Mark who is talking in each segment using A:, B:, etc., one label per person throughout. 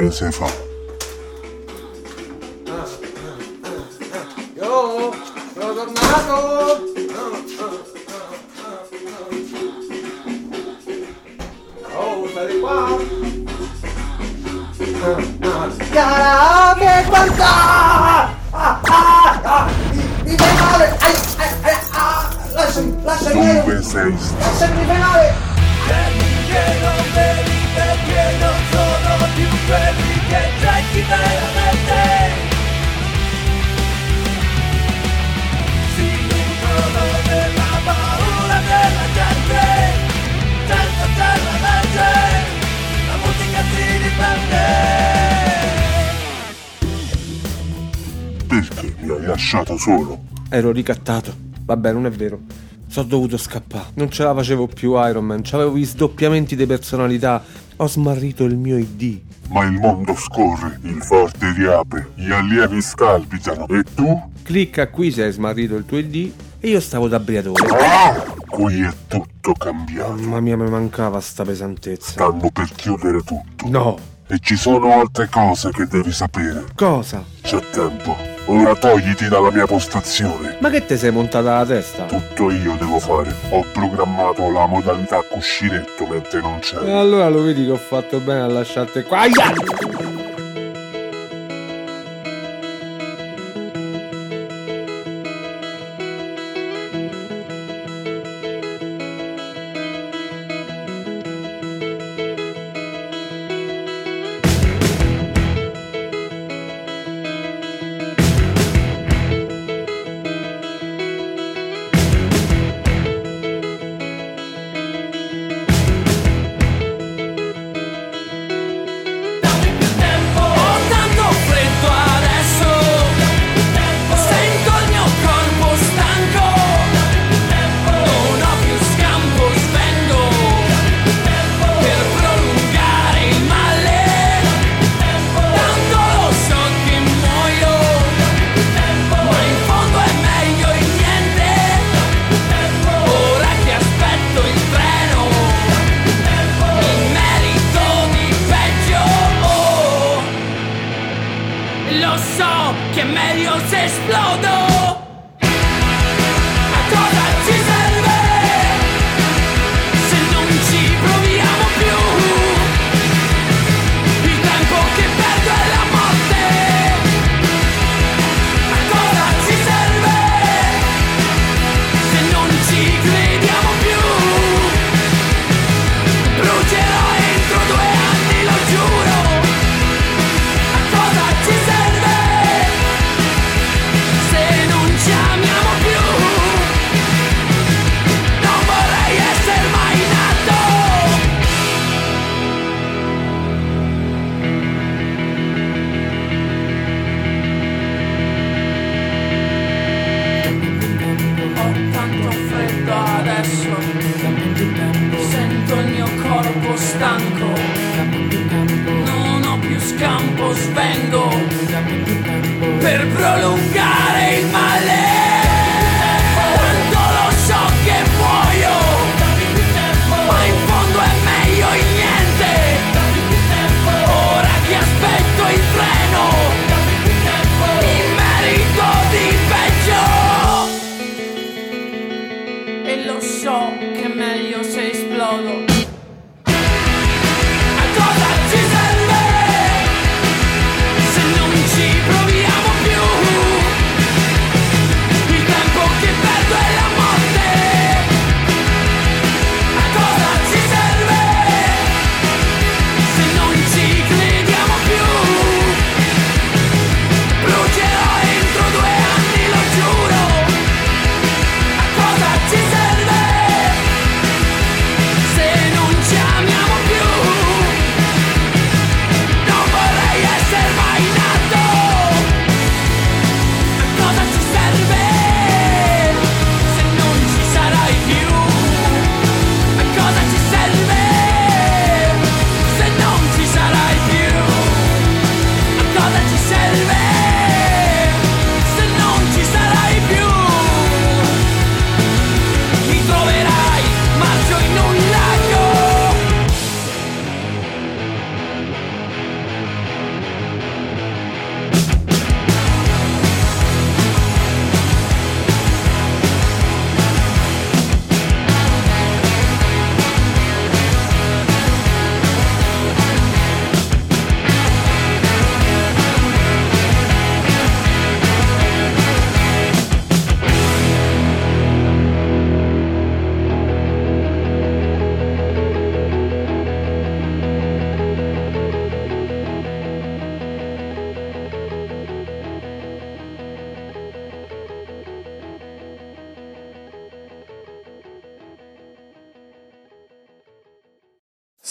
A: mese fa.
B: Io sono tornato. Oh, stai qua? Cara, che guarda! Mi fai male! Lasciami!
A: Dove sei stato?
B: Lasciami penale!
C: Che non vedi perché non sono più quelli che cerchi veramente. Si nutrono della paura della gente, senza c'è la legge, la musica si difende.
A: Perché mi hai lasciato solo?
D: Ero ricattato. Vabbè, non è vero. Sono dovuto scappare. Non ce la facevo più Iron Man. C'avevo gli sdoppiamenti di personalità. Ho smarrito il mio ID.
A: Ma il mondo scorre, il forte riapre, gli allievi scalpitano. E tu?
D: Clicca qui se hai smarrito il tuo ID. E io stavo da briatore.
A: Qui è tutto cambiato.
D: Mamma mia, mi mancava sta pesantezza.
A: Stanno per chiudere tutto.
D: No.
A: E ci sono altre cose che devi sapere.
D: Cosa?
A: C'è tempo. Ora togliti dalla mia postazione.
D: Ma che te sei montata la testa?
A: Tutto io devo fare. Ho programmato la modalità cuscinetto mentre non
D: E
A: c'è.
D: allora lo vedi che ho fatto bene a lasciarti qua. Aia!
C: Lo so che è meglio se esplodo. A cosa ci serve se non ci proviamo più? Il tempo che perdo è la morte. A cosa ci serve se non ci crediamo più? Brucerò entro 2 anni, lo giuro. A cosa ci serve se non ci amiamo più? Non vorrei essere mai nato. Ho tanto freddo adesso, sento il mio corpo stanco, non ho più scampo, svengo per prolungare il male. Tanto lo so che muoio, ma in fondo è meglio il niente. Ora che aspetto il treno, mi merito di peggio. E lo so che è meglio se esplodo. A cosa ci serve se non ci proviamo più? Il tempo che perdo è la morte. A cosa ci serve se non ci crediamo più? Brucerò entro 2 anni, lo giuro. A cosa ci serve se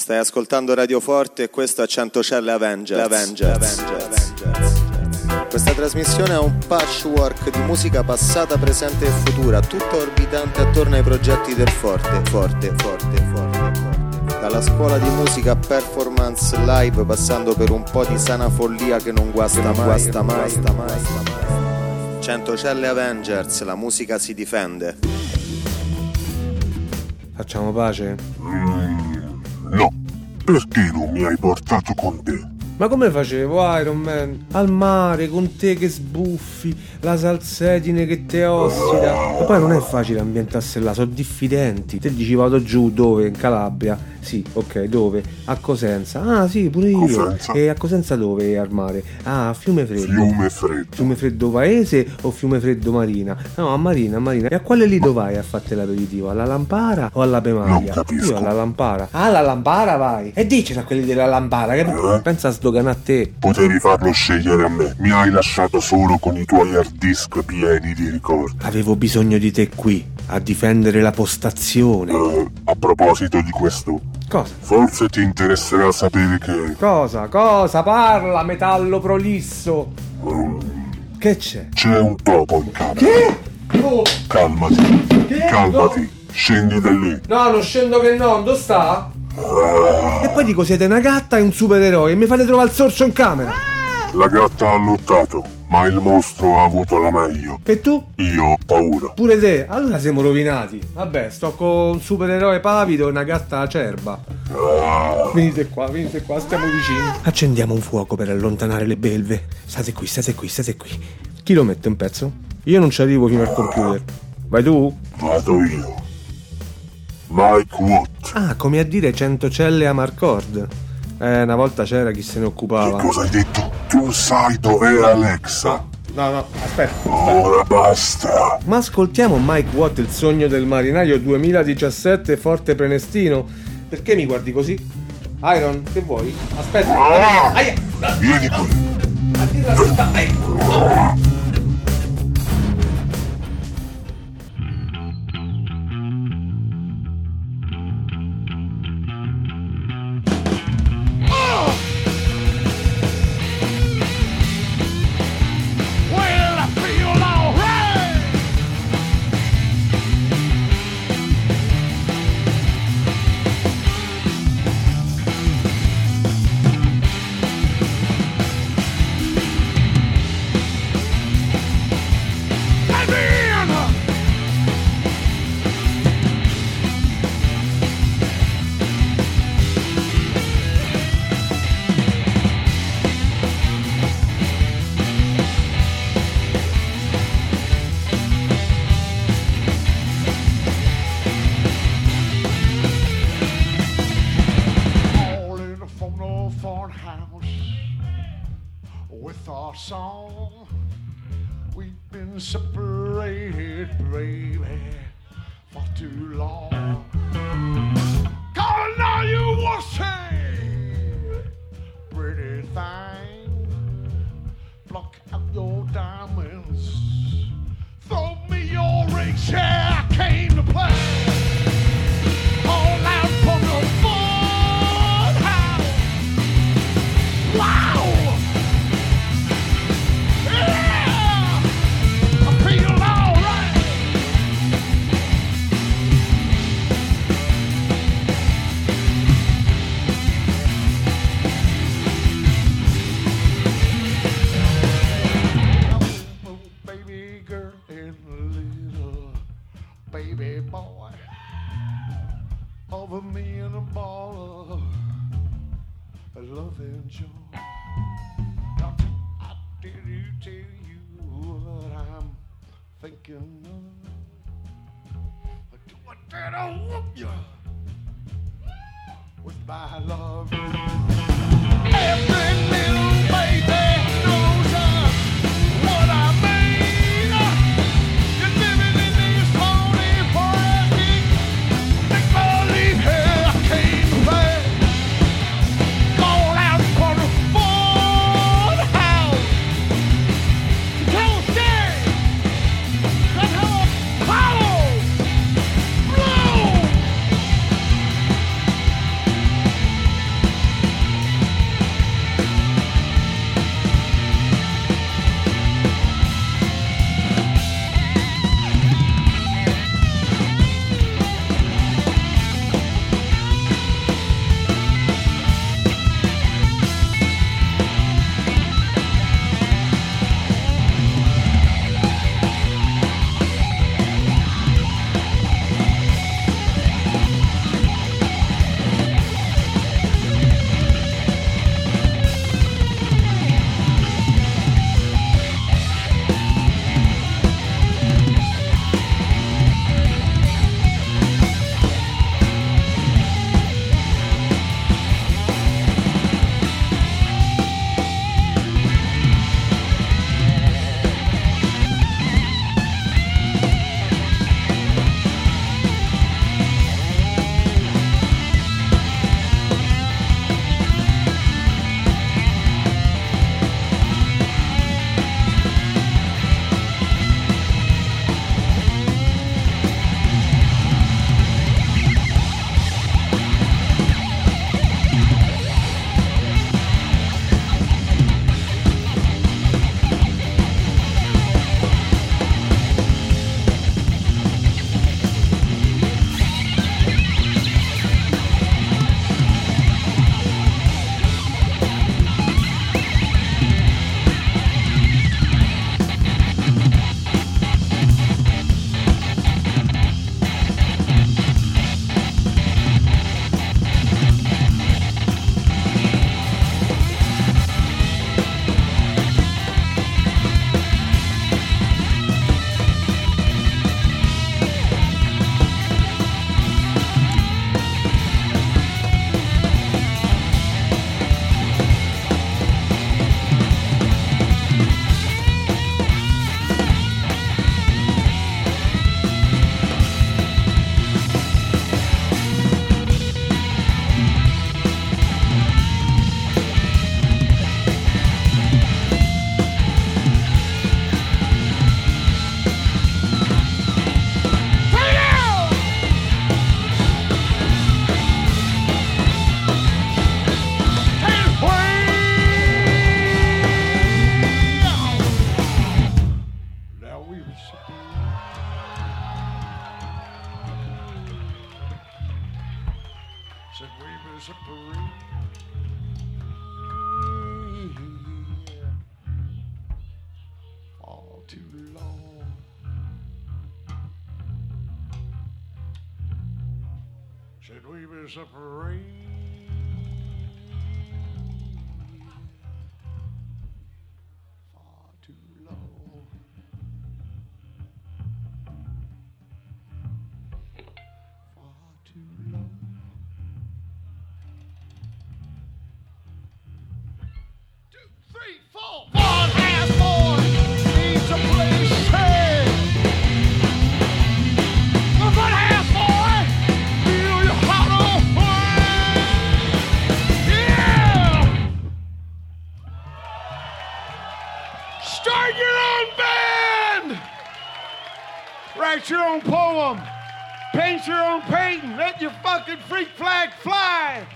E: Stai ascoltando Radio Forte e questo è Centocelle Avengers. Questa trasmissione è un patchwork di musica passata, presente e futura, tutta orbitante attorno ai progetti del Forte. Dalla scuola di musica performance live, passando per un po' di sana follia che non guasta mai. Centocelle Avengers, la musica si difende.
D: Facciamo pace?
A: No, perché non mi hai portato con te?
D: Ma come facevo, Iron Man? Al mare, con te che sbuffi, la salsedine che te ossida. E poi non è facile ambientarsi là, sono diffidenti. Te dici vado giù, dove? In Calabria? Sì, ok, dove? A Cosenza. Ah sì, pure io.
A: Cosenza?
D: E a Cosenza dove al mare? Ah, a Fiume Freddo.
A: Fiume Freddo.
D: Fiume Freddo Paese o Fiume Freddo Marina? No, a Marina. E a quale lido vai a fare l'aperitivo? Alla Lampara o alla Pemaia?
A: Non capisco.
D: Io alla Lampara. Ah, alla Lampara vai. E dicela a quelli della Lampara che pensa a sdogana a te.
A: Potevi farlo scegliere a me. Mi hai lasciato solo con i tuoi hard disk pieni di ricordi.
D: Avevo bisogno di te qui, a difendere la postazione.
A: A proposito di questo,
D: Cosa?
A: forse ti interesserà sapere che
D: Cosa? Parla, metallo prolisso. Che c'è?
A: c'è un topo in camera.
D: Che? Oh.
A: Calmati,
D: Che?
A: calmati, scendi da lì.
D: No, non scendo che no, dove sta? E poi dico siete una gatta e un supereroe e mi fate trovare il sorcio in camera.
A: La gatta ha lottato, ma il mostro ha avuto la meglio.
D: E tu?
A: Io ho paura.
D: Pure te? Allora siamo rovinati. Vabbè, sto con un supereroe pavido e una gatta acerba. Venite qua, stiamo vicini. Accendiamo un fuoco per allontanare le belve. State qui. Chi lo mette un pezzo? Io non ci arrivo fino al computer. Vai tu?
A: Vado io. Mike Watt.
D: Ah, come a dire Centocelle Amarcord. Una volta c'era chi se ne occupava.
A: Che cosa hai detto? Tu sai dov'è Alexa?
D: No, aspetta.
A: Ora basta.
D: Ma ascoltiamo Mike Watt, il sogno del marinaio 2017, Forte Prenestino. Perché mi guardi così? Iron, che vuoi? Aspetta. Aia.
A: Vieni qui.
C: Well, I feel alright. Let me in. All in a phone farmhouse with our song. We've been separated, baby, for too long. Calling all you wussy, pretty thing. Pluck out your diamonds, throw me your rings, yeah, I came to play. All out from the fun house. Wow! Yeah! I feel alright. Baby girl and little baby boy, over me in a ball of love and joy. Now, I did tell you what I'm thinking of. Do I dare to whoop you with my love? Every little baby knows what I mean. You're living in these phony parties. Make believe here I came to play. Call out for the fun house. Don't stay. Let's have a follow. Blow. Said we've been separated all too long. Said we've been separated far too long. Far too long. 2, 3, 4. One ass boy needs a place. Hey, one ass boy, feel your heart on fire. Yeah. Start your own band. Write your own poem. Paint your own painting. Let your fucking freak flag fly.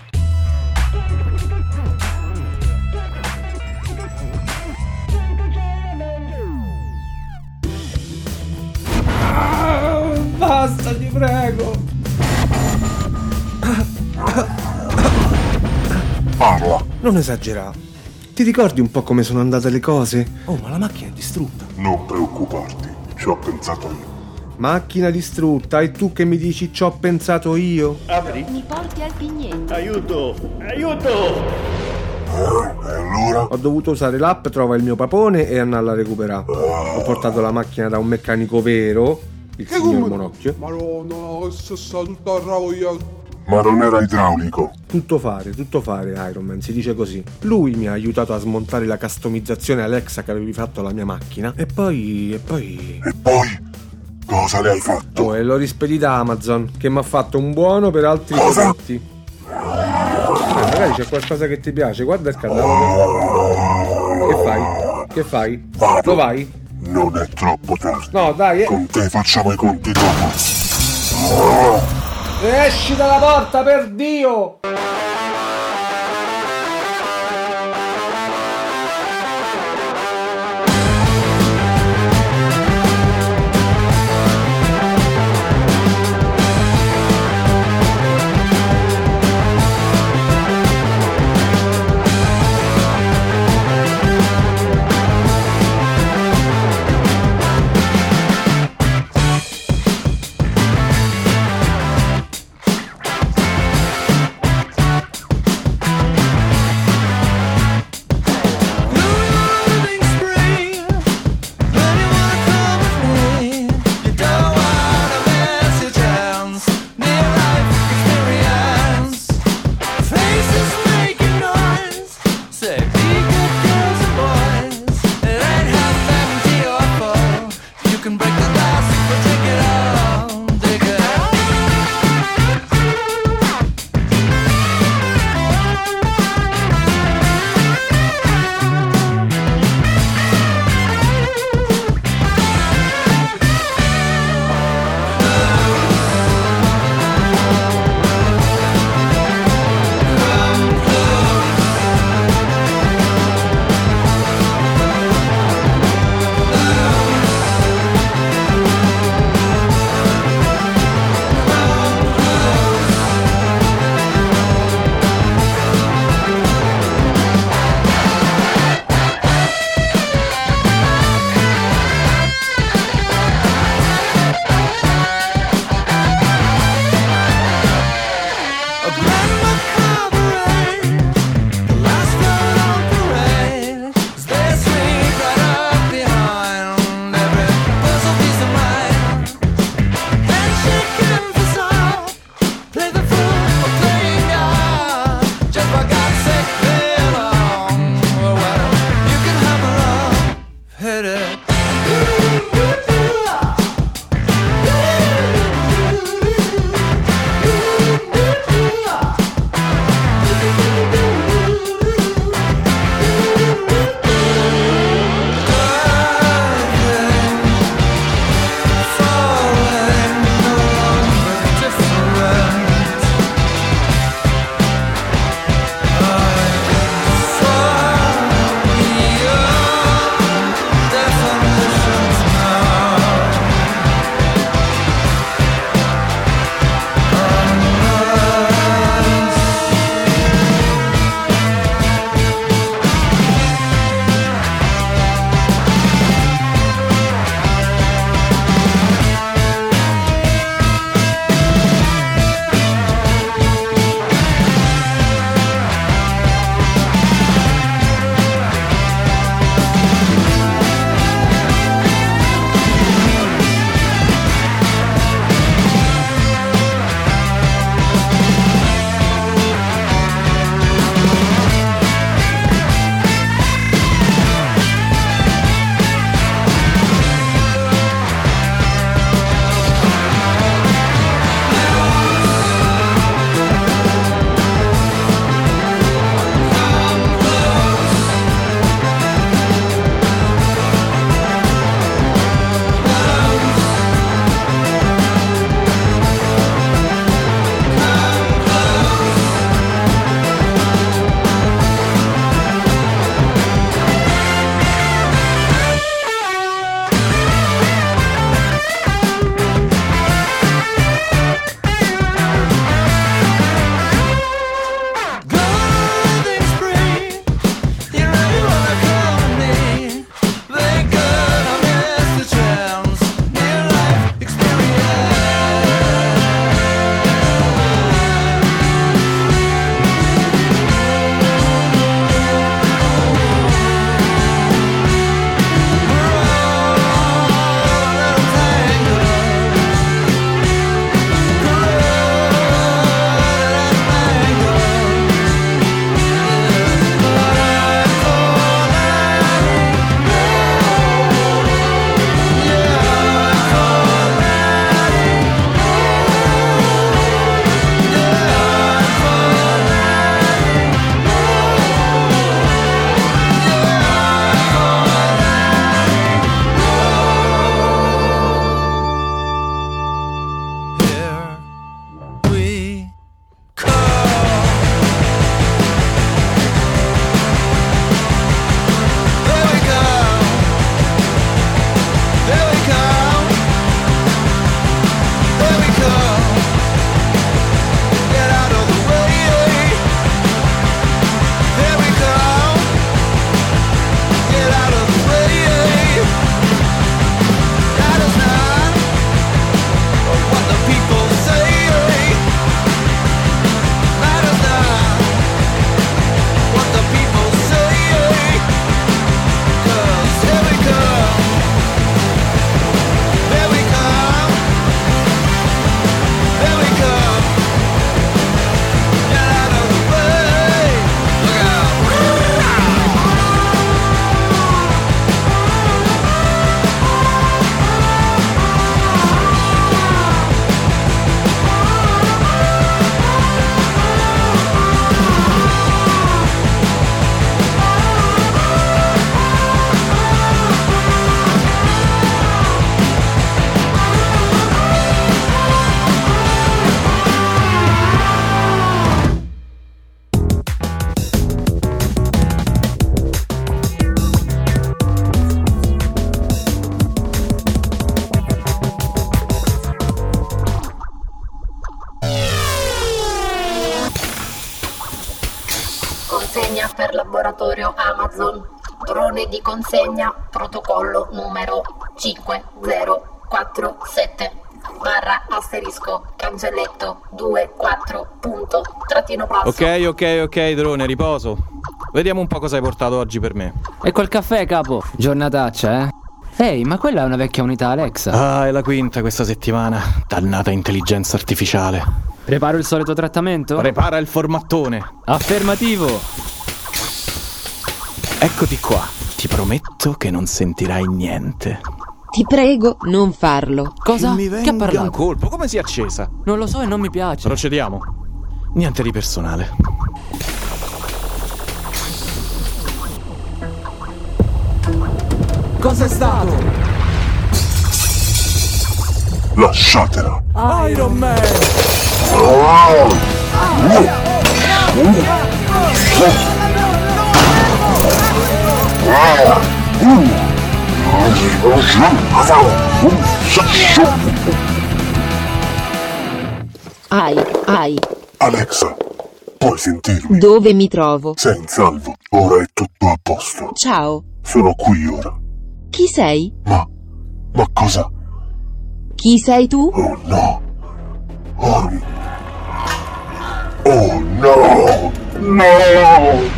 D: Basta, ti prego.
A: Parla.
D: Non esagerare. Ti ricordi un po' come sono andate le cose? Oh, ma la macchina è distrutta.
A: Non preoccuparti, ci ho pensato io.
D: Macchina distrutta, e tu che mi dici ci ho pensato io?
F: Mi porti al Pigneto.
A: E allora?
D: Ho dovuto usare l'app Trova il mio papone e andarla a recuperare. Ho portato la macchina da un meccanico vero, il signor Monocchio.
B: Madonna, che sta tutta ravogliata.
A: Ma non era idraulico.
D: Tutto fare, Iron Man, si dice così. Lui mi ha aiutato a smontare la customizzazione Alexa che avevi fatto alla mia macchina. E poi...
A: E poi? Cosa le hai fatto?
D: Oh, e l'ho rispedita a Amazon, che mi ha fatto un buono per altri
A: Cosa?
D: prodotti. Magari c'è qualcosa che ti piace, guarda il catalogo. Che fai?
A: Vado.
D: Lo vai?
A: Non è troppo tardi.
D: No, dai,
A: Con te facciamo i conti dopo.
D: esci dalla porta, per Dio!
G: consegna per laboratorio Amazon. Drone di consegna, protocollo numero 5047 / cancelletto 24 punto trattino basso.
H: Ok, drone, riposo. Vediamo un po' cosa hai portato oggi per me.
I: E col caffè, capo. Giornataccia, eh? Ehi, ma quella è una vecchia unità Alexa.
H: Ah, è la quinta questa settimana. Dannata intelligenza artificiale.
I: Preparo il solito trattamento?
H: Prepara il formattone.
I: Affermativo.
H: Eccoti qua. Ti prometto che non sentirai niente.
J: Ti prego, non farlo.
I: Cosa?
H: Mi venga
I: Che ha parlato?
H: un colpo. Come si è accesa?
I: Non lo so e non mi piace.
H: Procediamo. Niente di personale.
I: Cos'è stato?
A: Lasciatela.
I: Iron Man!
J: Ai.
A: Alexa, puoi sentirmi?
J: Dove mi trovo?
A: Sei in salvo. Ora è tutto a posto.
J: Ciao.
A: Sono qui ora.
J: Chi sei?
A: Ma cosa?
J: Chi sei tu?
A: Oh no. Oh no. No.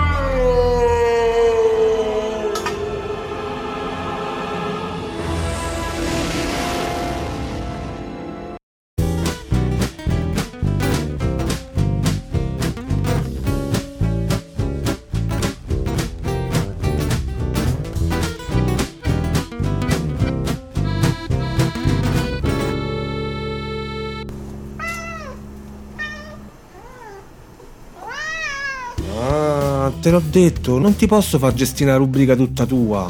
D: Te l'ho detto, non ti posso far gestire una rubrica tutta tua.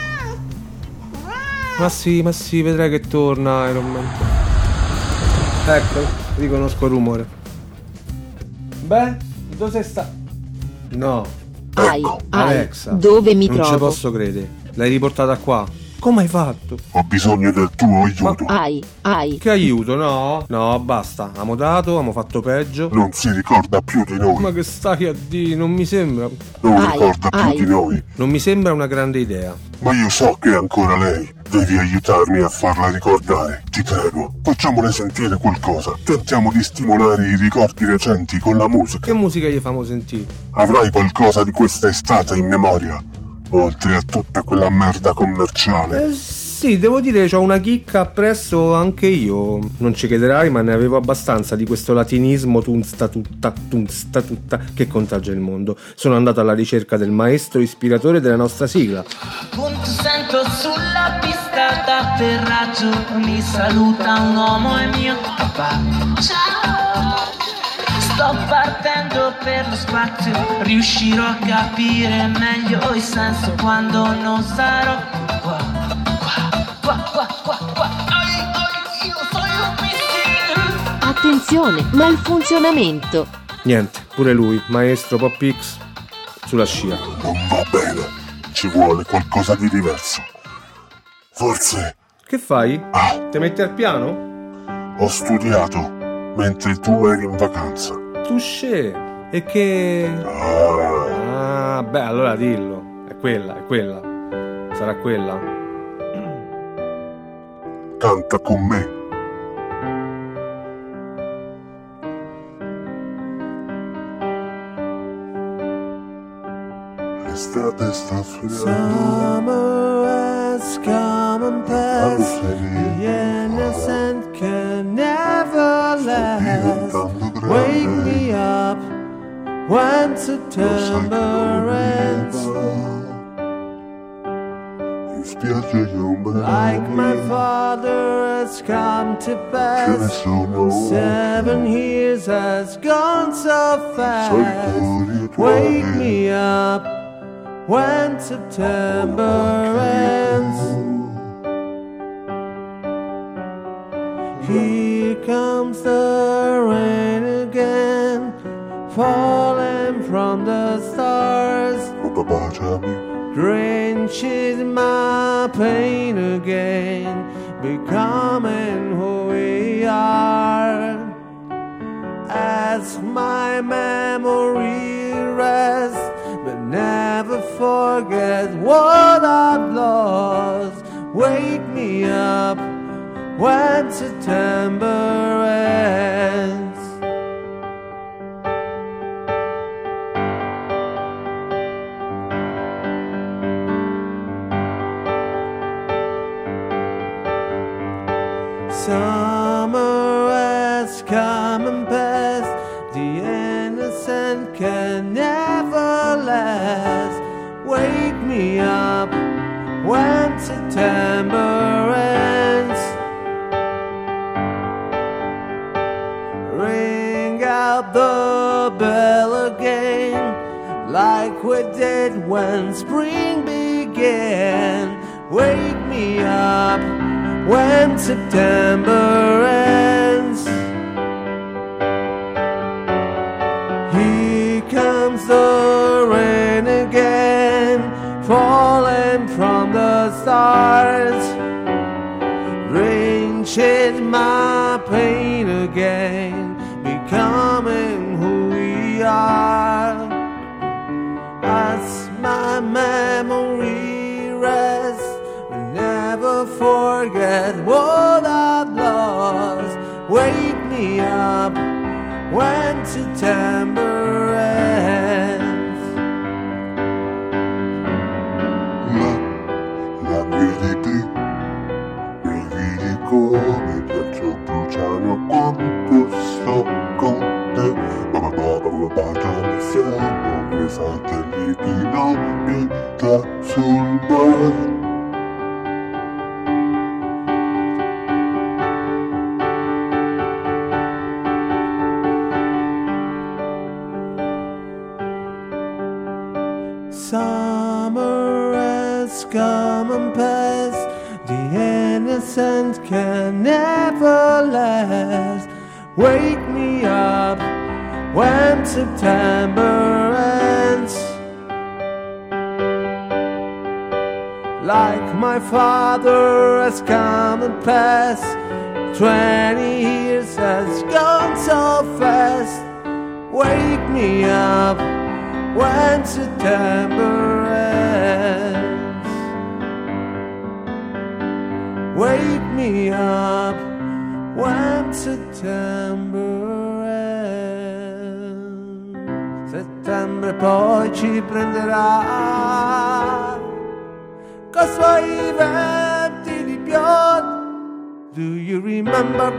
D: Ma sì, vedrai che torna Iron Man. Ecco, riconosco il rumore. Beh, dove sei sta? No.
J: Ai.
D: Alexa,
J: Dove mi
D: non
J: trovo?
D: ci posso credere. L'hai riportata qua. Come hai fatto?
A: Ho bisogno del tuo aiuto.
J: Ai.
D: Che aiuto, no? No, basta. Abbiamo dato, abbiamo fatto peggio.
A: Non si ricorda più di noi.
D: Ma che stai a dire? Non mi sembra.
A: Non ricorda più di noi.
D: Non mi sembra una grande idea.
A: Ma io so che è ancora lei. Devi aiutarmi a farla ricordare. Ti prego, facciamole sentire qualcosa. Tentiamo di stimolare i ricordi recenti con la musica.
D: Che musica gli famo sentire?
A: Avrai qualcosa di questa estate in memoria? Oltre a tutta quella merda commerciale.
D: Sì, devo dire, c'ho una chicca appresso anche io. Non ci crederai, ma ne avevo abbastanza di questo latinismo tunsta tutta che contagia il mondo. Sono andato alla ricerca del maestro ispiratore della nostra sigla.
K: Punto sento sulla pista d'atterraggio, mi saluta un uomo e mio papà. Ciao! Sto partendo per lo spazio, riuscirò a capire meglio il senso quando non sarò qua. Io sono un missile.
J: Attenzione, malfunzionamento.
D: Niente, pure lui, maestro Pop X, sulla scia.
A: Non va bene, ci vuole qualcosa di diverso. Forse...
D: Che fai? Ti metti al piano?
A: Ho studiato mentre tu eri in vacanza.
D: Touché. E che... beh, allora dillo. È quella. Sarà quella.
A: Canta con me. L'estate sta finendo.
L: Summer has come and passed. The innocent can never last. Wake me up when September ends. Like my father has come to pass. 7 years has gone so fast. Wake me up when September ends. Here comes the rain again, falling from the stars. Drenching my pain again, becoming who we are. As my memory rests never forget what I've lost. Wake me up when September ends. Summer has come and passed. The innocent can never last. Wake me up when September ends. Ring out the bell again, like we did when spring began. Wake me up when September ends. Here comes the rain again, falling from the stars. Rain shades my pain again, becoming who we are. As my memory rests, never forget what I've lost. Wake me up when September ends.
A: La vedi, vedi come piaccio bruciano quanto sto con te. Già siamo quei satelliti noti già sul bar.
L: Summer has come and passed. The innocent can never last. Wake me up when September ends. Like my father has come and passed. 20 years has gone so fast. Wake me up when September ends. Wake me up when September ends. Settembre poi ci prenderà coi suoi venti di pioggia. Do you remember?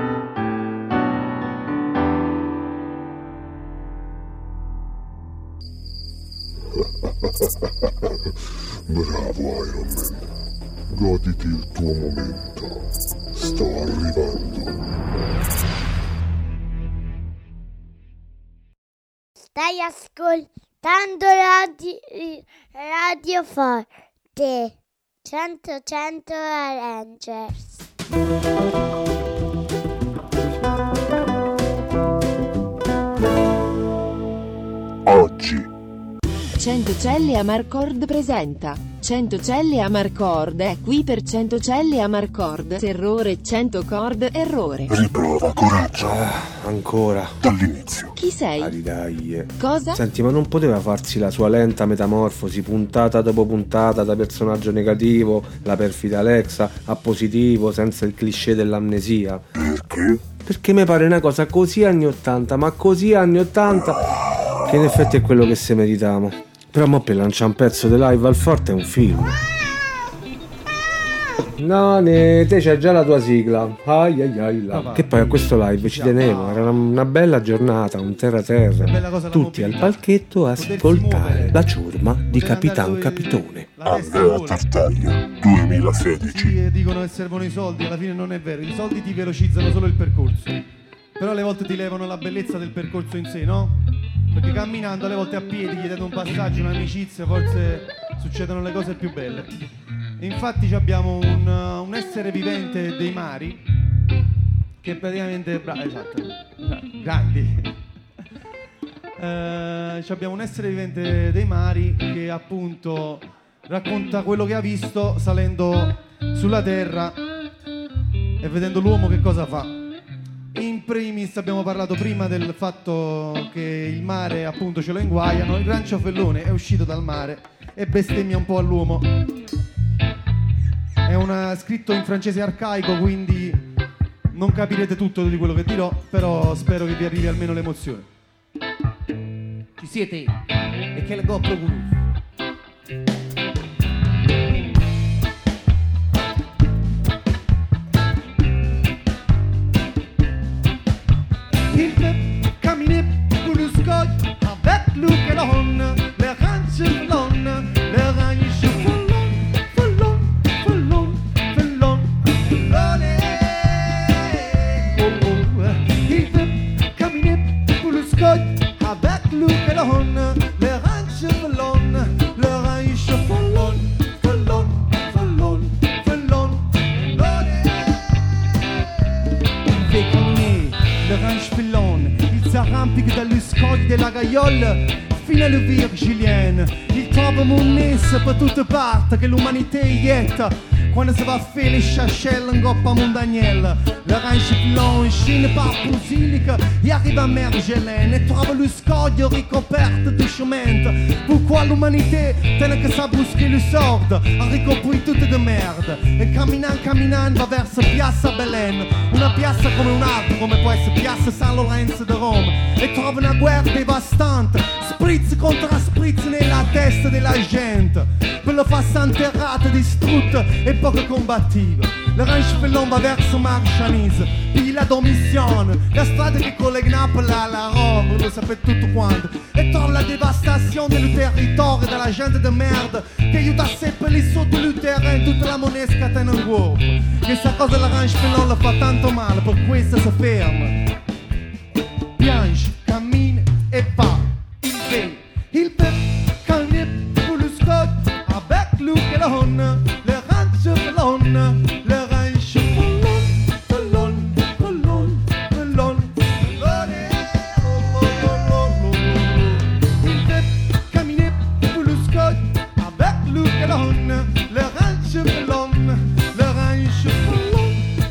A: Bravo Iron Man, goditi il tuo momento, sto arrivando.
M: Stai ascoltando Radio Forte 100 Rangers.
A: Oggi
J: 100 Celle Amarcord presenta 100 Celle Amarcord è qui per 100 Celle Amarcord. Errore 100 cord errore.
A: Riprova, coraggio.
D: Ancora.
A: Dall'inizio.
J: Chi sei?
D: Dai.
J: Cosa?
D: Senti, ma non poteva farsi la sua lenta metamorfosi puntata dopo puntata da personaggio negativo, la perfida Alexa, a positivo, senza il cliché dell'amnesia?
A: Perché?
D: Perché mi pare una cosa così anni 80, ma così anni 80, che in effetti è quello che se meritamo. Però mo per lanciare un pezzo di live al forte è un film. No, te c'è già la tua sigla. Ai ai ai là. Che poi a questo live ci tenevo. Era una bella giornata, un terra-terra. Tutti al palchetto a ascoltare la ciurma di Capitan Capitone.
A: Andrea Tartaglia, 2016.
N: Tutti dicono che servono i soldi, alla fine non è vero. I soldi ti velocizzano solo il percorso. Però alle volte ti levano la bellezza del percorso in sé, no? Perché camminando alle volte a piedi, chiedendo un passaggio, un'amicizia, forse succedono le cose più belle. E infatti abbiamo un essere vivente dei mari che praticamente esatto, grandi. Abbiamo un essere vivente dei mari che appunto racconta quello che ha visto salendo sulla terra e vedendo l'uomo che cosa fa. In primis abbiamo parlato prima del fatto che il mare appunto ce lo inguaiano. Il gran ciofellone è uscito dal mare e bestemmia un po' all'uomo. È scritto in francese arcaico, quindi non capirete tutto di quello che dirò, però spero che vi arrivi almeno l'emozione. Ci siete? E che la GoPro con Luke l'on, le rance l'on, le rance fallon, il fait caminer pour le scotch avec Luke l'on, le rance fallon, le rance fallon, il fait caminer, le rance fallon, il s'arrampique dans le scotch de la gaiola. Fino alle Virgilienne, il trova monnessa per tutte parti che l'umanità ietta quando si va a fare le chachelle in coppa montagnella. L'orange blanche, in pappa basilica e arriva a Mergelen e trova lo scoglio ricoperto di cemento. Pourquoi l'umanità tiene che sa buscare le sorda a ricoprire tutte de merda e camminando va verso Piazza Belen, una piazza come un'altra, come può essere Piazza San Lorenzo di Roma, e trova una guerra devastante, spritz contro spritz nella testa della gente, per la faccia interrata, distrutta e poco combattiva. L'orange fellon va verso Marcianise, puis la Domitione, la strada che collega Napoli alla Roma, lo sapete tutto quanto, e trova la devastazione del territorio della gente de merda che aiuta a seppellire sotto il terreno tutta la monesca che in corpo. Questa cosa l'orange fellon la fa tanto male, per questo si ferma, piange, cammina e va. Il pep cammina pour le scotch avec Luke et l'on, le ranch fallon, le ranch fallon. Il pep cammina pour le scotch avec Luke et l'on, le ranch fallon, le ranch fallon.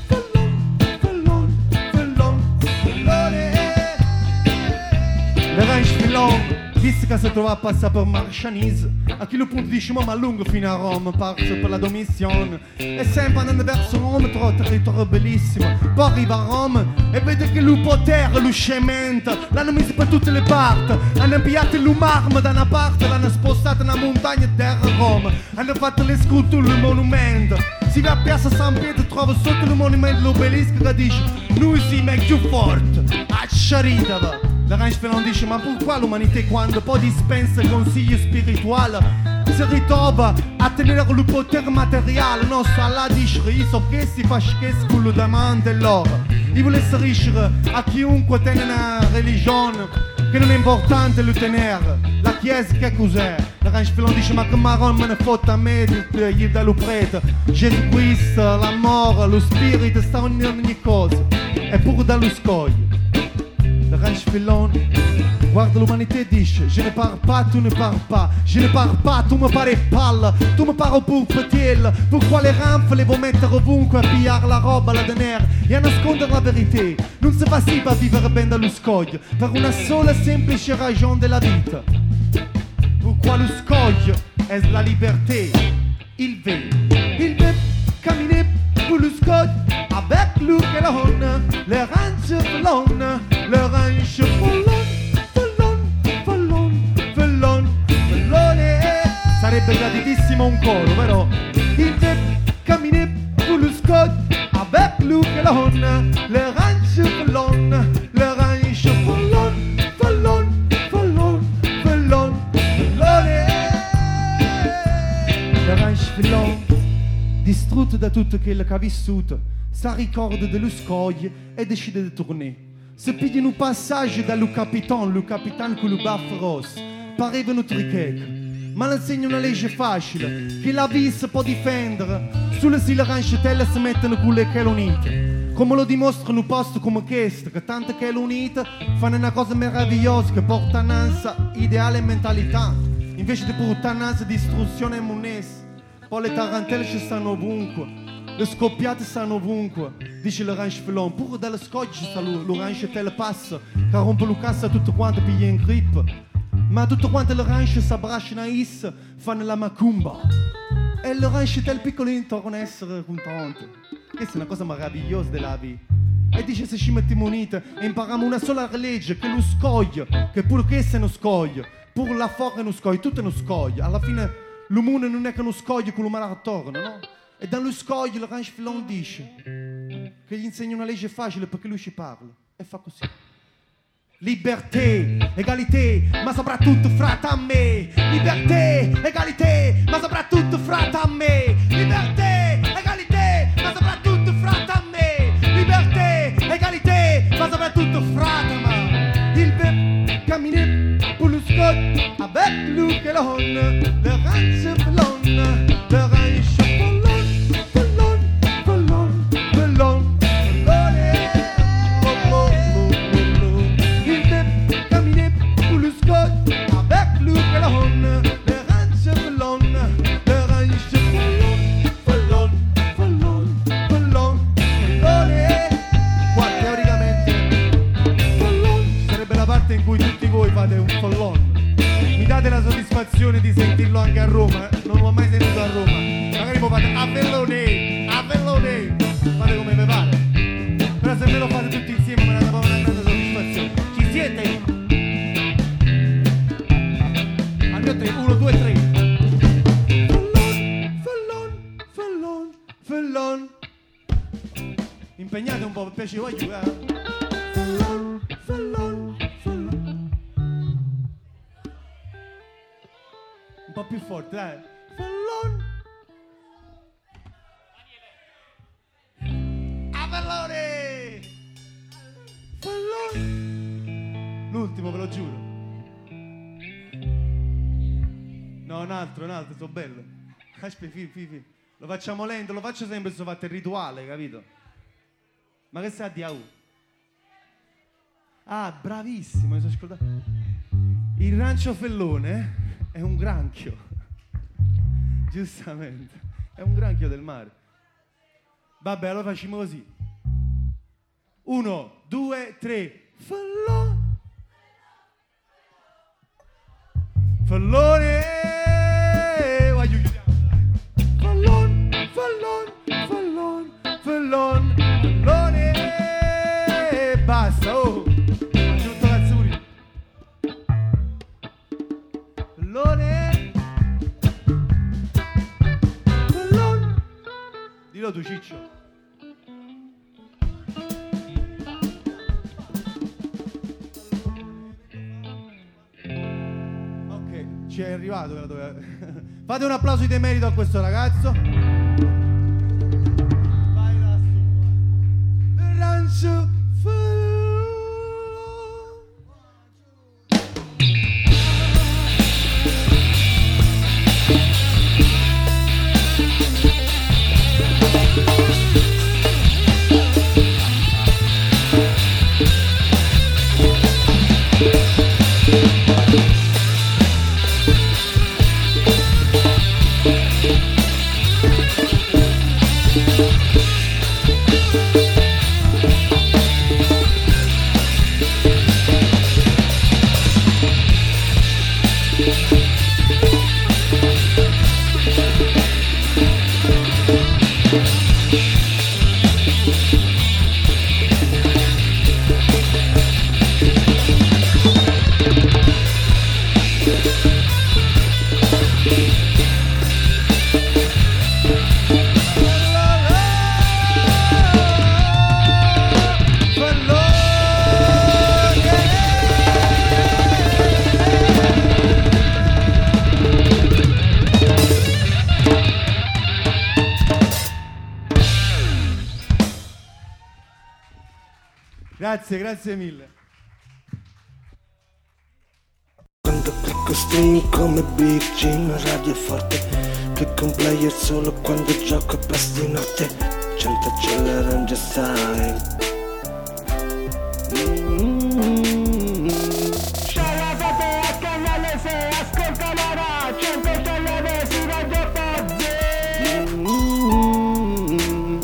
N: Le ranch fallon. Visto che si trova a passare per Marcianise, a quel punto dice ma lungo fino a Roma, parte per la Domitione, e sempre andando verso Roma trova un territorio bellissimo. Poi arriva a Roma e vede che il potere, lo scementa, l'hanno messo per tutte le parti, hanno pigliato il marmo da una parte, l'hanno spostato una montagna terra a Roma, hanno fatto le sculture, il monumento. Si va a Piazza San Pietro e trova sotto il monumento l'obelisco che dice noi siamo più forti, a sciarita va. L'orange fellon dice ma pourquoi l'umanità quando poi dispensa consigli spirituali si ritrova a tenere il potere materiale nostro? Allah dice io so che si fa schifo con lo diamante e l'oro, io volesse riuscire a chiunque tiene una religione che non è importante lo tenere. La chiesa che cos'è? L'orange fellon dice ma che marron me ne fotte a me gli dallo prete, Gesù Cristo, l'amore, lo spirito sta in ogni cosa, è pure dallo scoglio. L'orange fellon guarda l'umanità e dice je ne parle pas, tu ne parles pas, je ne parle pas, tu me pare palle, tu me pare pour petit, pourquoi le ranfle vuoi mettere ovunque a pigliare la roba, la denaro e a nascondere la verità? Non si va sì a vivere bene dallo scoglio per una sola semplice ragione della vita, pourquoi lo scoglio è la libertà, il vero camminer pour le scotch avec Luke et l'on, le ranch fallon, le ranch fallon. Sarebbe graditissimo un coro, però. Il pep camminer pour le scotch avec Luke et l'on, le ranch fallon, le ranch fallon. Le ranch fallon, distrutto da tutto quello che ha vissuto, si ricorda dello scoglio e decide di tornare. Si piglia un passaggio dallo capitano con lo baffo rosso, pareva un tricheco, ma le insegna una legge facile, che la vita si può difendere, sulle si le rancetelle si mettono con le chele unite, come lo dimostrano un posto come questo, che tante chele unite fanno una cosa meravigliosa che porta innanzi ideale e mentalità, invece di portare innanzi distruzione e monesse. Poi le tarantelle ci stanno ovunque, Le scoppiate stanno ovunque, dice l'orange felon. Pure dallo scotch sta l'orange tel passa, che rompe lo cassa tutto quanto piglia in grip. Ma tutto quanto l'orange s'abbracciano a is, fanno la macumba. E l'orange tel piccolino torna a essere contento. Questa è una cosa meravigliosa della vita. E dice se ci mettiamo unite e impariamo una sola legge, che lo scoglio, che pure questo è uno scoglio, pure la forza è uno scoglio, tutto è uno scoglio. Alla fine l'umano non è che uno scoglio con l'umano attorno, no? E dallo scoglio l'orange felon dice che gli insegna una legge facile perché lui ci parla e fa così. Liberté, égalité, ma soprattutto fratelli. Liberté, égalité, ma soprattutto fratelli. Liberté, égalité, ma soprattutto fratelli. Liberté, égalité, ma soprattutto fratelli. Il veut caminer pour le scotch avec le quelon, l'orange felon, l'orange felon, felon, felon, felon. In cui tutti voi fate un follon, mi date la soddisfazione di sentirlo anche a Roma, non l'ho mai sentito a Roma, magari voi fate a Vellone, fate come vi pare, però se me lo fate tutti insieme me la dà una grande soddisfazione. Ci siete? Al mio 3, 1, 2, 3. Fellon. Impegnate un po' per piacere, voglio giocare. Fellon. Un po' più forte, dai. Fellon. Avellone. Fellon. L'ultimo, ve lo giuro. No, un altro, sto bello. Aspetta, fi. Lo facciamo lento, lo faccio sempre se fate il rituale, capito? Ma che sa di AU? Ah, bravissimo, mi sono scordato. Il rancio fellone è un granchio. Giustamente. È un granchio del mare. Vabbè, allora facciamo così. 1, 2, 3. Fellone. Fellone. Fellone. Basta, oh. Faccio tutto cazzuri. Fellone. Dillo tu, Ciccio. Ok, ci è arrivato. Fate un applauso di demerito a questo ragazzo. Vai lassù. Rancio Grazie mille.
O: Quando clicco stream come Big Jim, radio forte, clicco un player solo quando gioco a pasti di notte. 100 celle Ranger Style.
L: Scialate a canale 6, ascolta l'ora, 100 celle si radio Fazzi.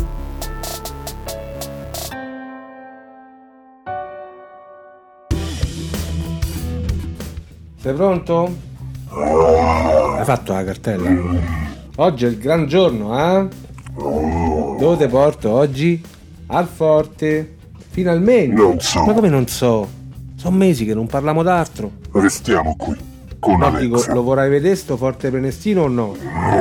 D: Sei pronto? Hai fatto la cartella? Oggi è il gran giorno, eh? Dove te porto oggi? Al forte. Finalmente.
A: Non so.
D: Ma come non so? Sono mesi che non parliamo d'altro.
A: Restiamo qui con
D: Ma
A: Alexa.
D: dico, lo vorrai vedere sto forte prenestino o no?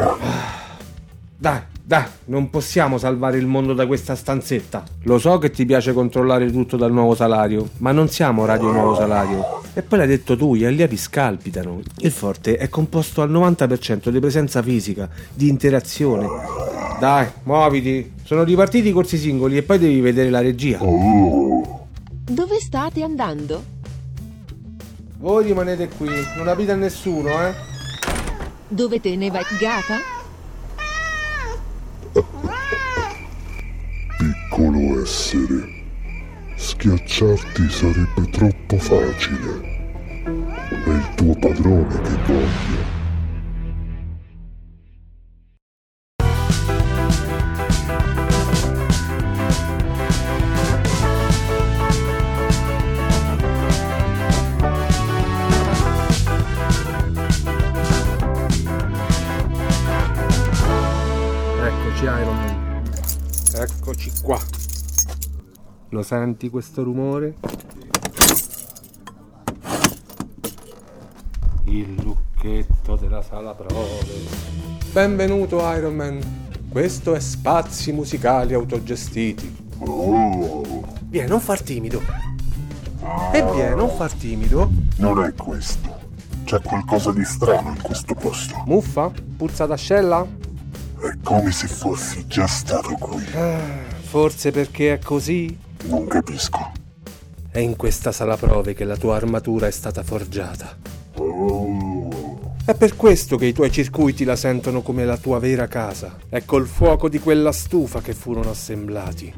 D: Dai, non possiamo salvare il mondo da questa stanzetta. Lo so che ti piace controllare tutto dal nuovo salario, ma non siamo Radio Nuovo Salario. E poi l'hai detto tu, gli allievi scalpitano. Il forte è composto al 90% di presenza fisica, di interazione. Dai, muoviti. Sono ripartiti i corsi singoli e poi devi vedere la regia.
J: Dove state andando?
D: Voi rimanete qui, non aprite a nessuno, eh?
J: Dove te ne vai, gata?
A: Piccolo essere, schiacciarti sarebbe troppo facile. È il tuo padrone che voglia.
D: Eccoci Iron Man. Eccoci qua. Lo senti questo rumore? Il lucchetto della sala prove. Benvenuto Iron Man. Questo è Spazi Musicali Autogestiti. Vieni, non far timido. E vieni, non far timido.
A: Non è questo. C'è qualcosa di strano in questo posto.
D: Muffa? Puzza d'ascella?
A: È come se fossi già stato qui.
D: Forse perché è così?
A: Non capisco.
D: È in questa sala prove che la tua armatura è stata forgiata. È per questo che i tuoi circuiti la sentono come la tua vera casa. È col fuoco di quella stufa che furono assemblati.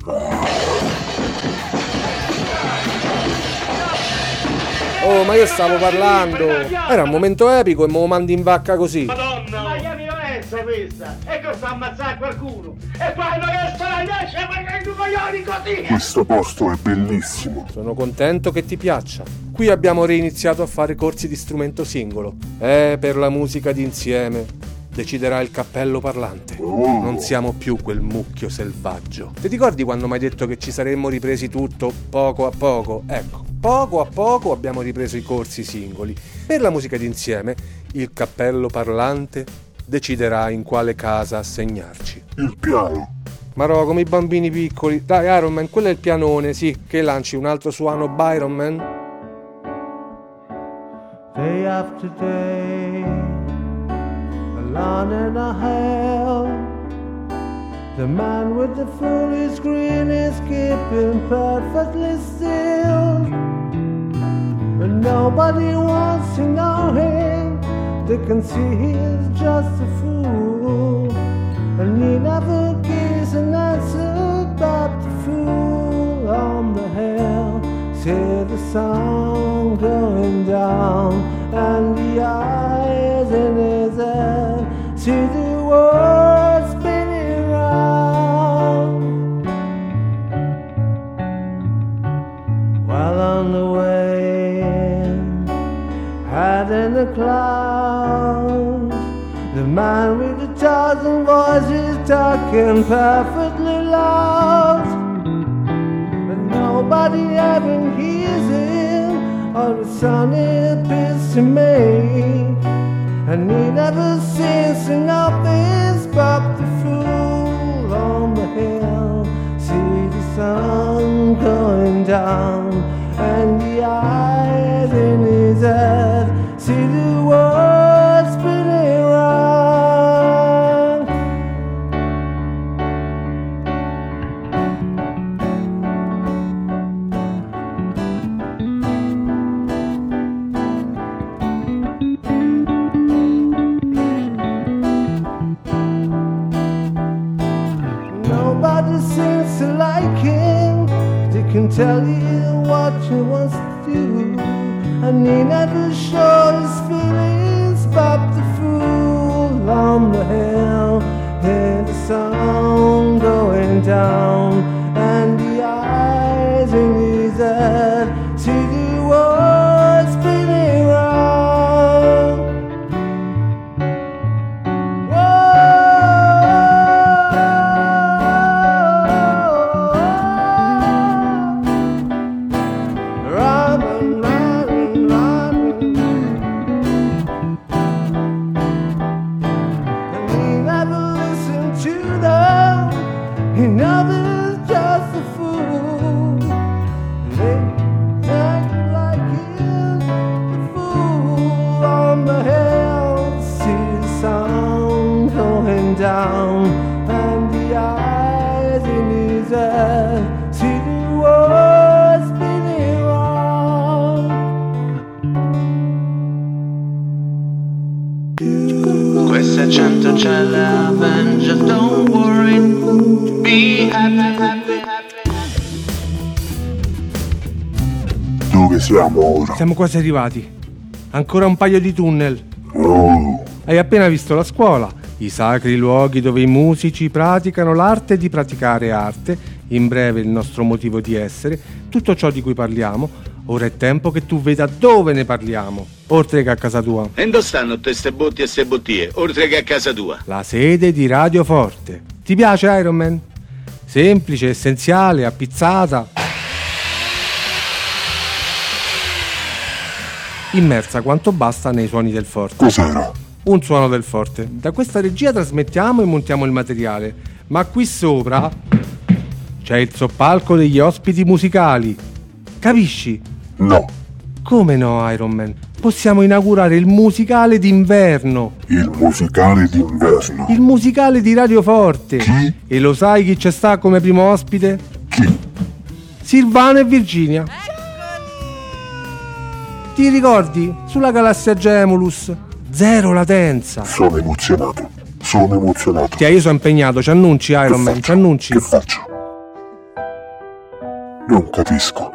D: Oh, ma io stavo parlando. Era un momento epico e me lo mandi in vacca così.
L: Madonna! Ma che violenza questa? E questo ammazzare qualcuno! E poi non riesco a nascere perché i coglioni così!
A: Questo posto è bellissimo.
D: Sono contento che ti piaccia. Qui abbiamo reiniziato a fare corsi di strumento singolo. Per la musica d'insieme deciderà il cappello parlante. Non siamo più quel mucchio selvaggio. Ti ricordi quando mi hai detto che ci saremmo ripresi tutto poco a poco? Ecco, poco a poco abbiamo ripreso i corsi singoli. Per la musica d'insieme, il cappello parlante deciderà in quale casa assegnarci.
A: Il piano.
D: Marò, come i bambini piccoli. Dai Iron Man, quello è il pianone, sì. Che lanci un altro suono Byron Man?
P: Day after day, alone in a hell. The man with the foolish grin is keeping perfectly still. But nobody wants to know him. They can see he's just a fool. And he never gives an answer but the fool on the hill. See the sun going down and the eyes in his head. See the world spinning round. While on the way, head in the clouds, the man with 1,000 voices talking perfectly loud. Nobody ever hears him, or the sun appears to make. And he never sings nothing but the fool on the hill. See the sun going down, and the eyes in his head. See the world spinning round. Nobody seems to like him. They can tell you what he wants to do, and he never shows his feelings but the fool on the hill. Hear the sun going down and the eyes in his head. See the world spinning round.
K: 100 celle Avengers, don't worry, be happy.
A: Dove siamo ora?
D: Siamo quasi arrivati. Ancora un paio di tunnel.
A: Oh.
D: Hai appena visto la scuola, i sacri luoghi dove i musici praticano l'arte di praticare arte, in breve il nostro motivo di essere, tutto ciò di cui parliamo. Ora è tempo che tu veda dove ne parliamo, oltre che a casa tua.
Q: E dove stanno queste botti e ste bottiglie, oltre che a casa tua?
D: La sede di Radio Forte. Ti piace Iron Man? Semplice, essenziale, appizzata. Immersa quanto basta nei suoni del forte.
A: Cos'era?
D: Un suono del forte. Da questa regia trasmettiamo e montiamo il materiale, ma qui sopra c'è il soppalco degli ospiti musicali. Capisci?
A: No.
D: Come no, Iron Man? Possiamo inaugurare il musicale d'inverno.
A: Il musicale d'inverno?
D: Il musicale di Radio Forte.
A: Chi?
D: E lo sai chi c'è sta come primo ospite?
A: Chi?
D: Silvano e Virginia. Ti ricordi? Sulla galassia Gemulus. Zero latenza.
A: Sono emozionato.
D: Tia, io sono impegnato. Ci annunci, Iron Man? Ci annunci?
A: Che faccio? Non capisco.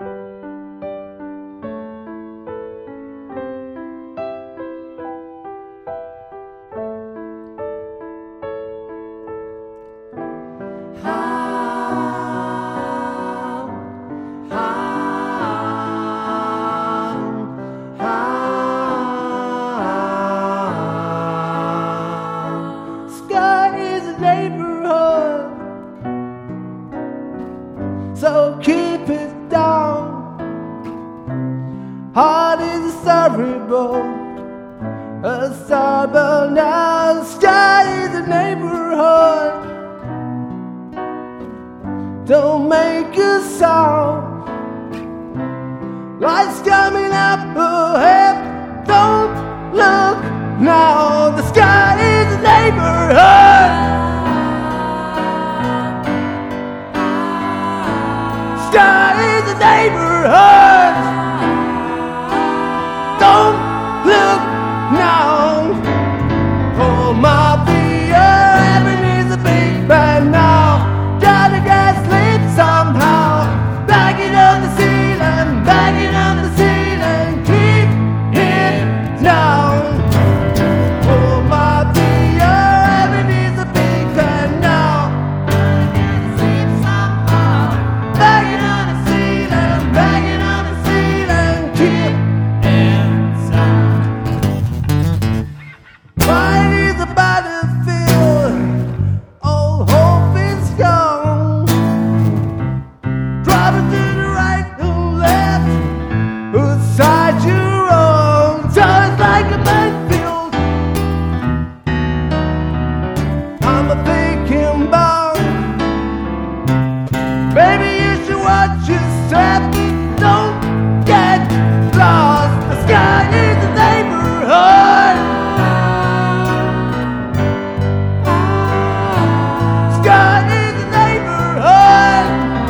P: So keep it down. Heart is a storybook, a star but now sky is a neighborhood. Don't make a sound. Lights coming up ahead. Don't look now. The sky is a neighborhood. Sky is a neighborhood. Don't look now. Oh my dear, heaven is a big band now. Gotta get sleep somehow. Banging on the ceiling, banging on the ceiling. Keep it down. Oh my dear, heaven is a big band now. Sleep somehow. Banging on the ceiling, banging on the ceiling. Keep it down. Mine is a battlefield. All hope is gone. Driving to the right or left, whose side you're on. Just like a minefield. I'm a thinking about. Baby, you should watch your step. Don't get lost. The sky is a neighborhood. Sky is a neighborhood.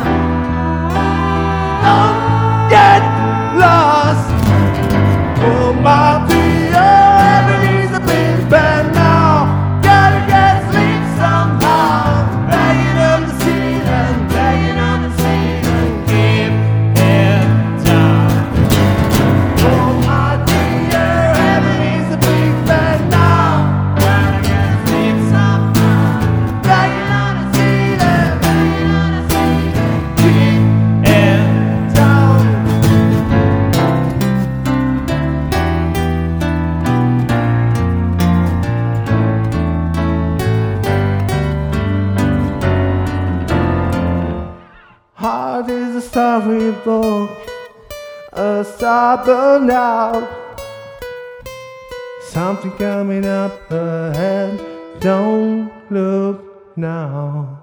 P: Don't get lost. Oh my dear, heaven is a big band now. Gotta get sleep somehow. Banging on the ceiling, banging on the ceiling. Keep it down. Oh my dear, heaven is a big band now. Gotta get sleep somehow. Banging on the ceiling, banging on the ceiling. Keep it down. Heart is a storybook, a star burned out. Something coming up ahead. Don't look now.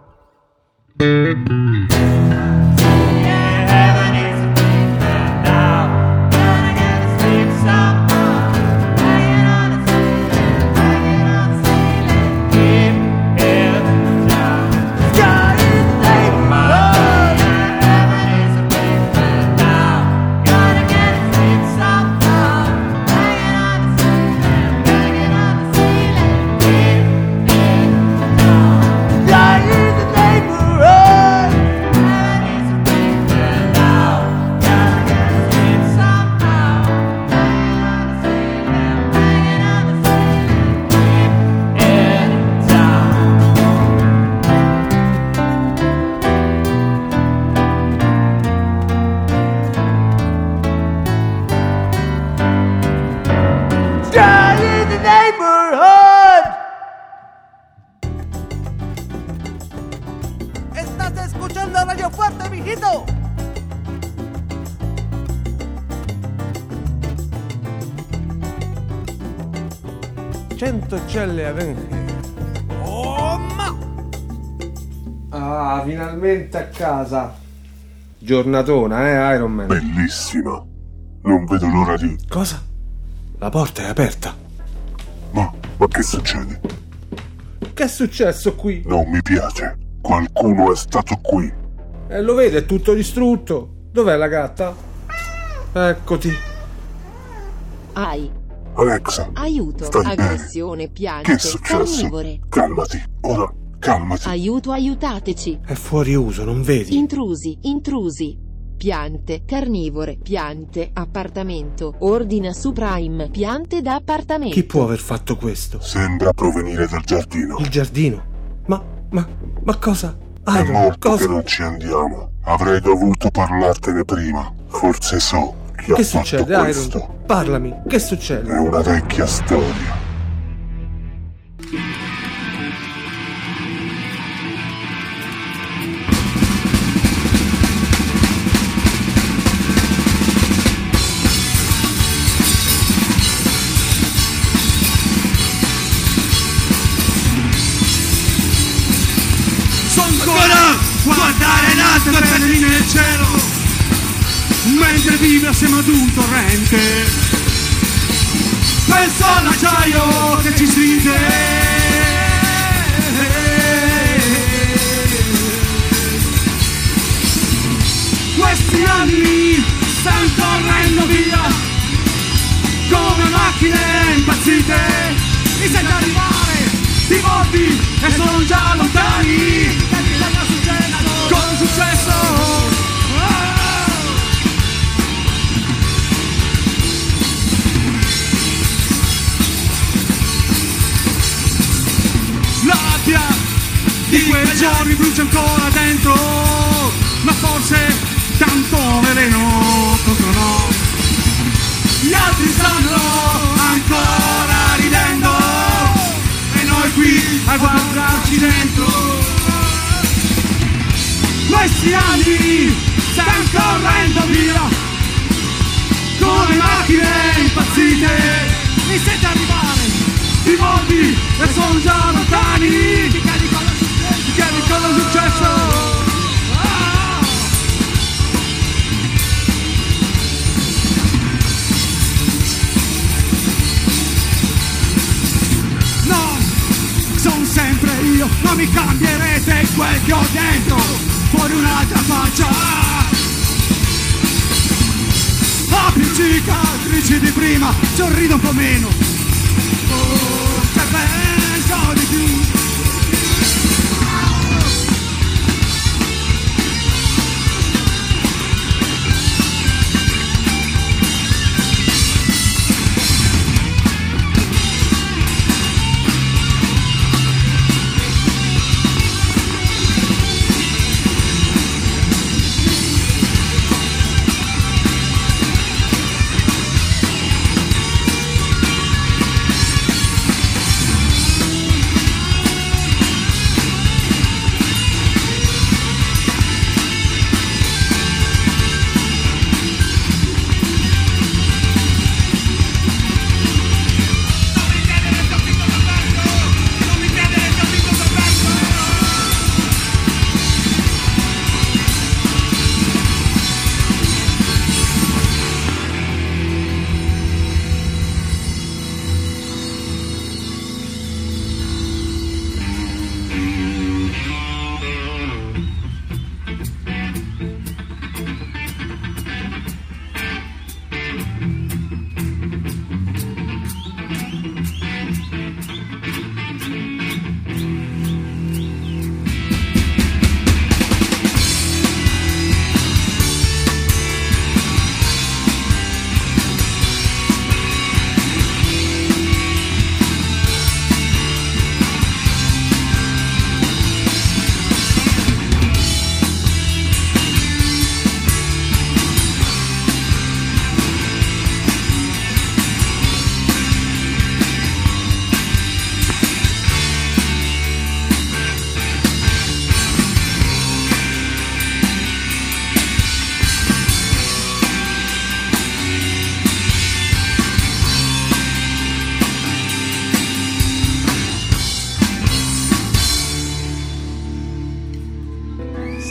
P: Heaven is a big band now. Gonna get to sleep somehow. Hanging on the ceiling, hanging on the ceiling. Keep it down. Sky is a neighborhood. Heaven is a big band now. Gonna get to sleep somehow. Hanging on the ceiling, hanging on the ceiling. Keep
D: 100 celle Avenger. Oh, ma! Ah, finalmente a casa. Giornatona, Iron Man?
A: Bellissima. Non vedo l'ora di...
D: Cosa? La porta è aperta.
A: Ma che succede?
D: Che è successo qui?
A: Non mi piace. Qualcuno è stato qui.
D: Lo vede, è tutto distrutto. Dov'è la gatta? Eccoti.
A: Alexa,
J: Aiuto,
A: stai
J: aggressione,
A: bene?
J: piante,
A: Che è successo?
J: carnivore.
A: Calmati, ora calmati.
J: Aiuto, aiutateci.
D: È fuori uso, non vedi?
J: Intrusi. Piante, carnivore, piante, appartamento. Ordina su Prime, piante da appartamento.
D: Chi può aver fatto questo?
A: Sembra provenire dal giardino.
D: Il giardino? Ma cosa?
A: È molto che non ci andiamo. Avrei dovuto parlartene prima. Forse so chi ha fatto
D: succede,
A: questo.
D: Iron? Parlami, che succede?
A: È una vecchia storia.
R: Guardare l'alto per lì nel cielo, mentre vive assieme ad un torrente. Penso all'acciaio che ci stringe. Questi anni stanno correndo via come macchine impazzite. Mi sento arrivare, ti volti e sono già lontani. Cosa è successo? L'abbia di quei giorni brucia ancora dentro, ma forse tanto veleno contro no. Gli altri stanno ancora ridendo e noi qui a guardarci dentro. Questi anni stanno correndo via come macchine impazzite. Mi sento arrivare, ti volti e sono già lontani. Ti chiedi cosa è successo? No, sono sempre io, non mi cambierete quel che ho dentro. Fuori un'altra faccia, ho più cicatrici di prima, sorrido un po' meno, forse penso di più.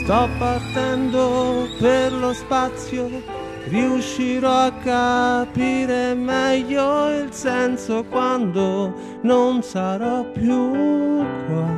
P: Sto partendo per lo spazio, riuscirò a capire meglio il senso quando non sarò più qua.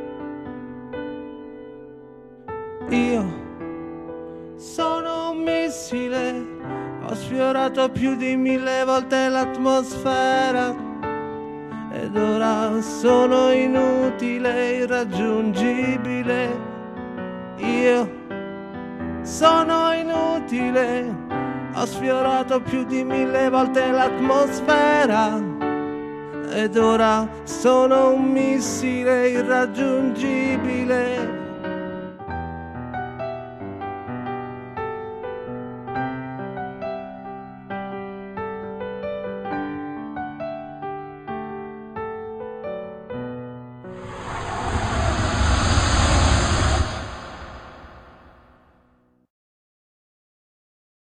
P: Io sono un missile, ho sfiorato più di 1000 volte l'atmosfera ed ora sono inutile, irraggiungibile. Io sono inutile, ho sfiorato più di 1000 volte l'atmosfera ed ora sono un missile irraggiungibile.